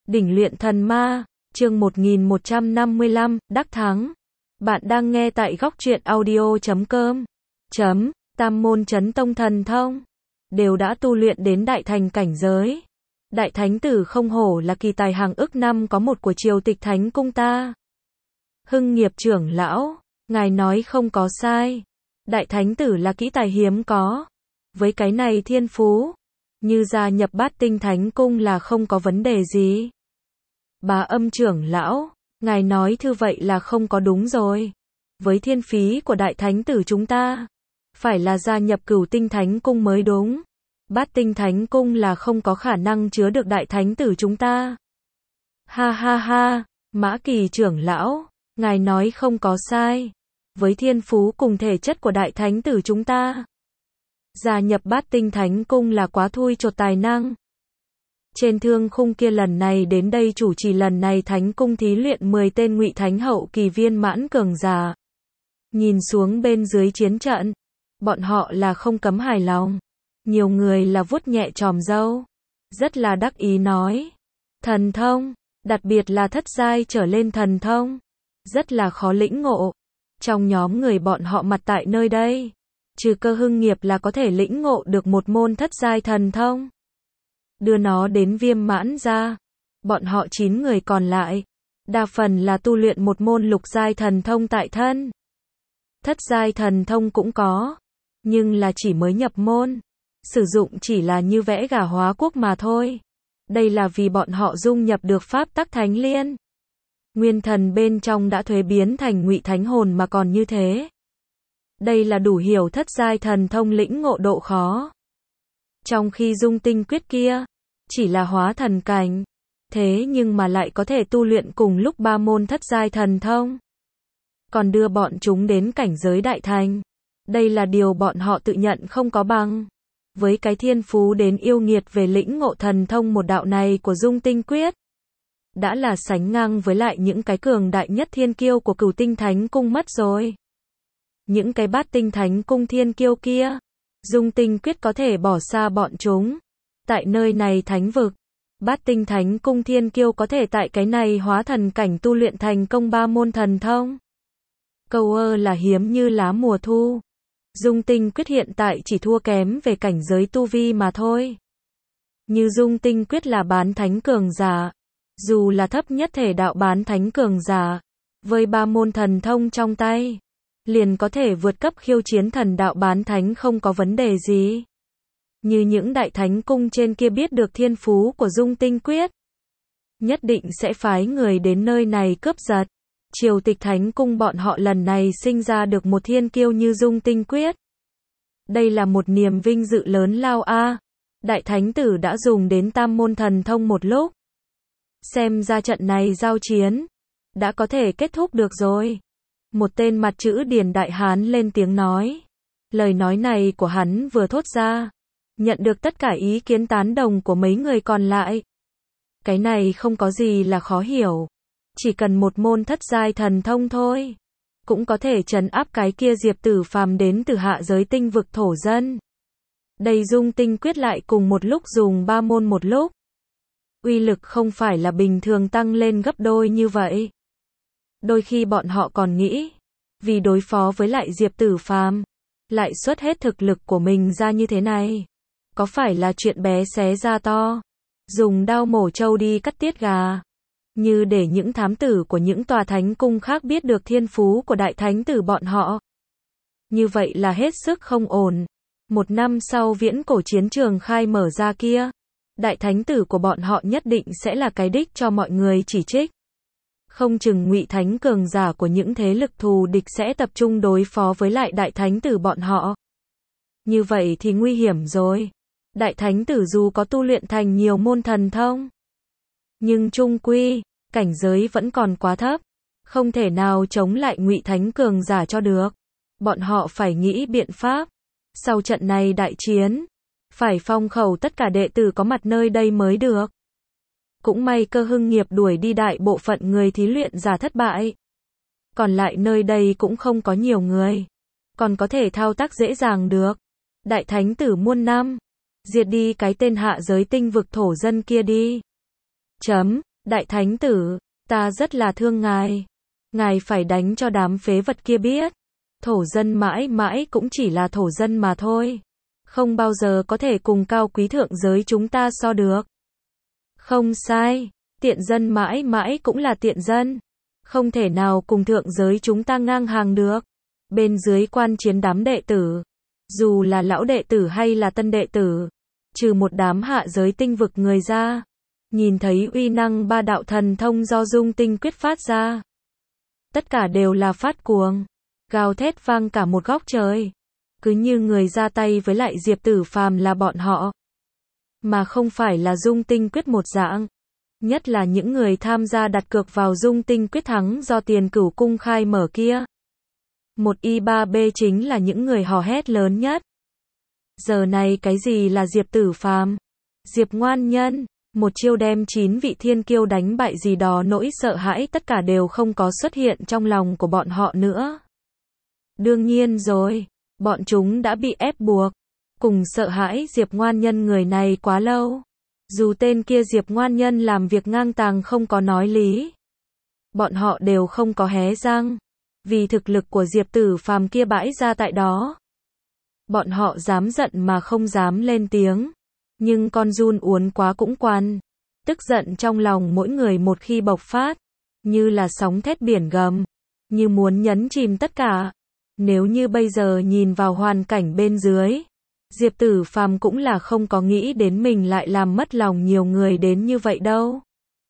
Đỉnh luyện thần ma, chương 1155, đắc thắng. Bạn đang nghe tại góc truyện audio.com. Tam môn chấn tông thần thông, đều đã tu luyện đến đại thành cảnh giới. Đại thánh tử không hổ là kỳ tài hàng ức năm có một của triều tịch thánh cung ta. Hưng Nghiệp trưởng lão, ngài nói không có sai. Đại thánh tử là kỹ tài hiếm có. Với cái này thiên phú, như gia nhập Bát Tinh Thánh Cung là không có vấn đề gì. Bá Âm trưởng lão, ngài nói như vậy là không có đúng rồi. Với thiên phí của đại thánh tử chúng ta, phải là gia nhập Cửu Tinh Thánh Cung mới đúng. Bát Tinh Thánh Cung là không có khả năng chứa được đại thánh tử chúng ta. Ha ha ha, Mã Kỳ trưởng lão, ngài nói không có sai. Với thiên phú cùng thể chất của đại thánh tử chúng ta, gia nhập Bát Tinh Thánh Cung là quá thui chột tài năng. Trên thương khung kia lần này đến đây chủ trì lần này Thánh Cung thí luyện 10 tên Ngụy Thánh hậu kỳ viên mãn cường giả. Nhìn xuống bên dưới chiến trận, bọn họ là không cấm hài lòng. Nhiều người là vuốt nhẹ chòm râu, rất là đắc ý nói: thần thông, đặc biệt là thất giai trở lên thần thông, rất là khó lĩnh ngộ. Trong nhóm người bọn họ mặt tại nơi đây, trừ Cơ Hưng Nghiệp là có thể lĩnh ngộ được một môn thất giai thần thông, đưa nó đến viêm mãn ra. Bọn họ 9 người còn lại, đa phần là tu luyện một môn lục giai thần thông tại thân. Thất giai thần thông cũng có, nhưng là chỉ mới nhập môn, sử dụng chỉ là như vẽ gà hóa quốc mà thôi. Đây là vì bọn họ dung nhập được pháp tắc thánh liên. Nguyên thần bên trong đã thuế biến thành Ngụy Thánh hồn mà còn như thế. Đây là đủ hiểu thất giai thần thông lĩnh ngộ độ khó. Trong khi dung tinh quyết kia, chỉ là hóa thần cảnh, thế nhưng mà lại có thể tu luyện cùng lúc 3 môn thất giai thần thông. Còn đưa bọn chúng đến cảnh giới đại thành. Đây là điều bọn họ tự nhận không có bằng. Với cái thiên phú đến yêu nghiệt về lĩnh ngộ thần thông một đạo này của dung tinh quyết, đã là sánh ngang với lại những cái cường đại nhất thiên kiêu của Cửu Tinh Thánh Cung mất rồi. Những cái Bát Tinh Thánh Cung thiên kiêu kia, dung tinh quyết có thể bỏ xa bọn chúng. Tại nơi này thánh vực, Bát Tinh Thánh Cung thiên kiêu có thể tại cái này hóa thần cảnh tu luyện thành công 3 môn thần thông. Câu ơ là hiếm như lá mùa thu. Dung tinh quyết hiện tại chỉ thua kém về cảnh giới tu vi mà thôi. Như dung tinh quyết là bán thánh cường giả, dù là thấp nhất thể đạo bán thánh cường giả, với 3 môn thần thông trong tay, liền có thể vượt cấp khiêu chiến thần đạo bán thánh không có vấn đề gì. Như những đại thánh cung trên kia biết được thiên phú của dung tinh quyết, nhất định sẽ phái người đến nơi này cướp giật. Triều tịch thánh cung bọn họ lần này sinh ra được một thiên kiêu như dung tinh quyết. Đây là một niềm vinh dự lớn lao a. Đại thánh tử đã dùng đến tam môn thần thông một lúc. Xem ra trận này giao chiến đã có thể kết thúc được rồi. Một tên mặt chữ Điền đại hán lên tiếng nói. Lời nói này của hắn vừa thốt ra, nhận được tất cả ý kiến tán đồng của mấy người còn lại. Cái này không có gì là khó hiểu. Chỉ cần một môn thất giai thần thông thôi, cũng có thể trấn áp cái kia Diệp Tử Phàm đến từ hạ giới tinh vực thổ dân. Đây dung tinh quyết lại cùng một lúc dùng 3 môn một lúc. Uy lực không phải là bình thường tăng lên gấp đôi như vậy. Đôi khi bọn họ còn nghĩ, vì đối phó với lại Diệp Tử Phàm, lại xuất hết thực lực của mình ra như thế này. Có phải là chuyện bé xé ra to, dùng đao mổ trâu đi cắt tiết gà. Như để những thám tử của những tòa thánh cung khác biết được thiên phú của đại thánh tử bọn họ. Như vậy là hết sức không ổn. 1 năm sau viễn cổ chiến trường khai mở ra kia, đại thánh tử của bọn họ nhất định sẽ là cái đích cho mọi người chỉ trích. Không chừng Ngụy Thánh cường giả của những thế lực thù địch sẽ tập trung đối phó với lại đại thánh tử bọn họ. Như vậy thì nguy hiểm rồi. Đại thánh tử dù có tu luyện thành nhiều môn thần thông, nhưng chung quy, cảnh giới vẫn còn quá thấp, không thể nào chống lại Ngụy Thánh cường giả cho được. Bọn họ phải nghĩ biện pháp. Sau trận này đại chiến, phải phong khẩu tất cả đệ tử có mặt nơi đây mới được. Cũng may Cơ Hưng Nghiệp đuổi đi đại bộ phận người thí luyện giả thất bại. Còn lại nơi đây cũng không có nhiều người, còn có thể thao tác dễ dàng được. Đại thánh tử muôn năm, diệt đi cái tên hạ giới tinh vực thổ dân kia đi. Đại thánh tử, ta rất là thương ngài. Ngài phải đánh cho đám phế vật kia biết. Thổ dân mãi mãi cũng chỉ là thổ dân mà thôi. Không bao giờ có thể cùng cao quý thượng giới chúng ta so được. Không sai, tiện dân mãi mãi cũng là tiện dân. Không thể nào cùng thượng giới chúng ta ngang hàng được. Bên dưới quan chiến đám đệ tử, dù là lão đệ tử hay là tân đệ tử, trừ một đám hạ giới tinh vực người ra, nhìn thấy uy năng ba đạo thần thông do dung tinh quyết phát ra. Tất cả đều là phát cuồng, gào thét vang cả một góc trời. Cứ như người ra tay với lại Diệp Tử Phàm là bọn họ, mà không phải là dung tinh quyết một dạng. Nhất là những người tham gia đặt cược vào dung tinh quyết thắng do Tiền Cửu cung khai mở kia. 1i3b chính là những người hò hét lớn nhất. Giờ này cái gì là Diệp Tử Phàm? Diệp Ngoan Nhân, một chiêu đem 9 vị thiên kiêu đánh bại gì đó, nỗi sợ hãi tất cả đều không có xuất hiện trong lòng của bọn họ nữa. Đương nhiên rồi, bọn chúng đã bị ép buộc, cùng sợ hãi Diệp Ngoan Nhân người này quá lâu. Dù tên kia Diệp Ngoan Nhân làm việc ngang tàng không có nói lý, bọn họ đều không có hé răng, vì thực lực của Diệp Tử Phàm kia bãi ra tại đó. Bọn họ dám giận mà không dám lên tiếng, nhưng con giun uốn quá cũng quằn. Tức giận trong lòng mỗi người một khi bộc phát, như là sóng thét biển gầm, như muốn nhấn chìm tất cả. Nếu như bây giờ nhìn vào hoàn cảnh bên dưới, Diệp Tử Phàm cũng là không có nghĩ đến mình lại làm mất lòng nhiều người đến như vậy đâu.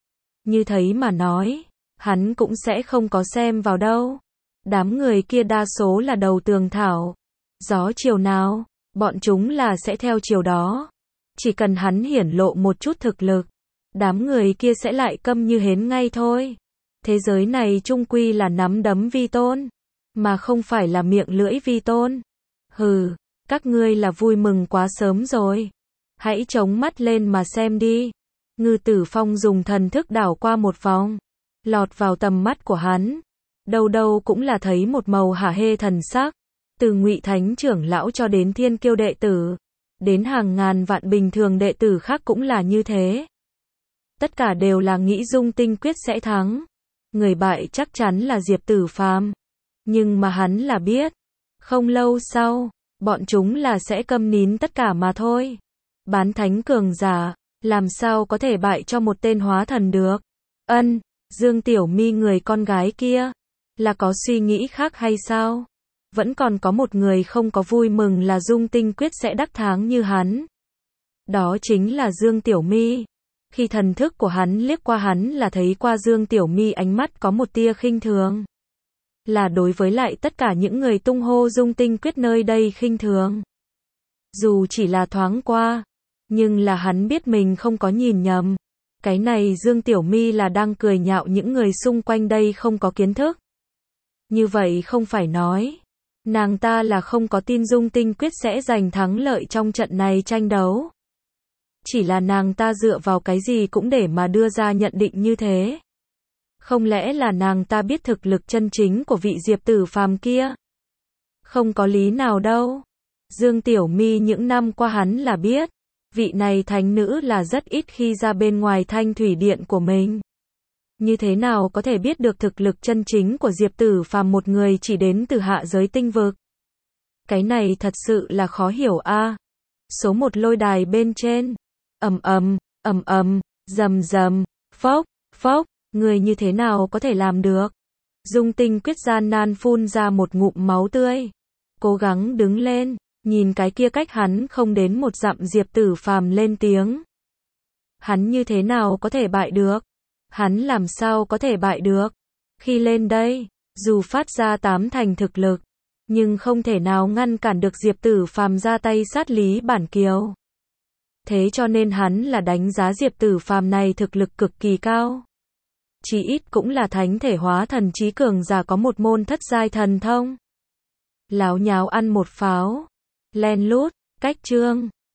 Như thấy mà nói, hắn cũng sẽ không có xem vào đâu. Đám người kia đa số là đầu tường thảo. Gió chiều nào, bọn chúng là sẽ theo chiều đó. Chỉ cần hắn hiển lộ một chút thực lực, đám người kia sẽ lại câm như hến ngay thôi. Thế giới này chung quy là nắm đấm vi tôn, mà không phải là miệng lưỡi vi tôn. Hừ, các ngươi là vui mừng quá sớm rồi. Hãy chống mắt lên mà xem đi. Ngư Tử Phong dùng thần thức đảo qua một vòng, lọt vào tầm mắt của hắn. Đâu đâu cũng là thấy một màu hả hê thần sắc. Từ Ngụy Thánh trưởng lão cho đến thiên kiêu đệ tử, đến hàng ngàn vạn bình thường đệ tử khác cũng là như thế. Tất cả đều là nghĩ dung tinh quyết sẽ thắng. Người bại chắc chắn là Diệp Tử Phàm. Nhưng mà hắn là biết, không lâu sau, bọn chúng là sẽ câm nín tất cả mà thôi. Bán thánh cường giả, làm sao có thể bại cho một tên hóa thần được? Dương Tiểu Mi người con gái kia, là có suy nghĩ khác hay sao? Vẫn còn có một người không có vui mừng là dung tinh quyết sẽ đắc thắng như hắn. Đó chính là Dương Tiểu Mi. Khi thần thức của hắn liếc qua hắn là thấy qua Dương Tiểu Mi ánh mắt có một tia khinh thường. Là đối với lại tất cả những người tung hô dung tinh quyết nơi đây khinh thường. Dù chỉ là thoáng qua, nhưng là hắn biết mình không có nhìn nhầm. Cái này Dương Tiểu Mi là đang cười nhạo những người xung quanh đây không có kiến thức. Như vậy không phải nói, nàng ta là không có tin dung tinh quyết sẽ giành thắng lợi trong trận này tranh đấu. Chỉ là nàng ta dựa vào cái gì cũng để mà đưa ra nhận định như thế. Không lẽ là nàng ta biết thực lực chân chính của vị Diệp Tử Phàm kia? Không có lý nào đâu. Dương Tiểu Mi những năm qua hắn là biết, vị này thánh nữ là rất ít khi ra bên ngoài thanh thủy điện của mình. Như thế nào có thể biết được thực lực chân chính của Diệp Tử Phàm, một người chỉ đến từ hạ giới tinh vực? Cái này thật sự là khó hiểu a. Số một lôi đài bên trên, ầm ầm, rầm rầm, phốc, phốc, người như thế nào có thể làm được? Dung tinh quyết gian nan phun ra một ngụm máu tươi, cố gắng đứng lên, nhìn cái kia cách hắn không đến một dặm Diệp Tử Phàm lên tiếng. Hắn như thế nào có thể bại được? Hắn làm sao có thể bại được? Khi lên đây, dù phát ra 8 thành thực lực, nhưng không thể nào ngăn cản được Diệp Tử Phàm ra tay sát Lý Bản Kiều. Thế cho nên hắn là đánh giá Diệp Tử Phàm này thực lực cực kỳ cao. Chí ít cũng là thánh thể hóa thần trí cường giả có một môn thất giai thần thông. Láo nháo ăn một pháo. Len lút, cách chương.